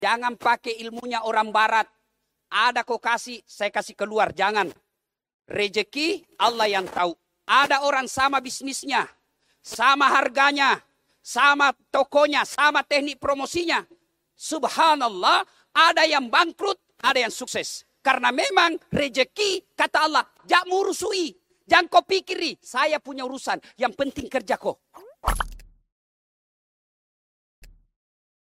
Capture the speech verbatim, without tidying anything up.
Jangan pakai ilmunya orang barat. Ada kau kasih, saya kasih keluar. Jangan. Rezeki Allah yang tahu. Ada orang sama bisnisnya, sama harganya, sama tokonya, sama teknik promosinya. Subhanallah, ada yang bangkrut, ada yang sukses. Karena memang rezeki, kata Allah, jangan murusui. Jangan kau pikiri, saya punya urusan. Yang penting kerja kau.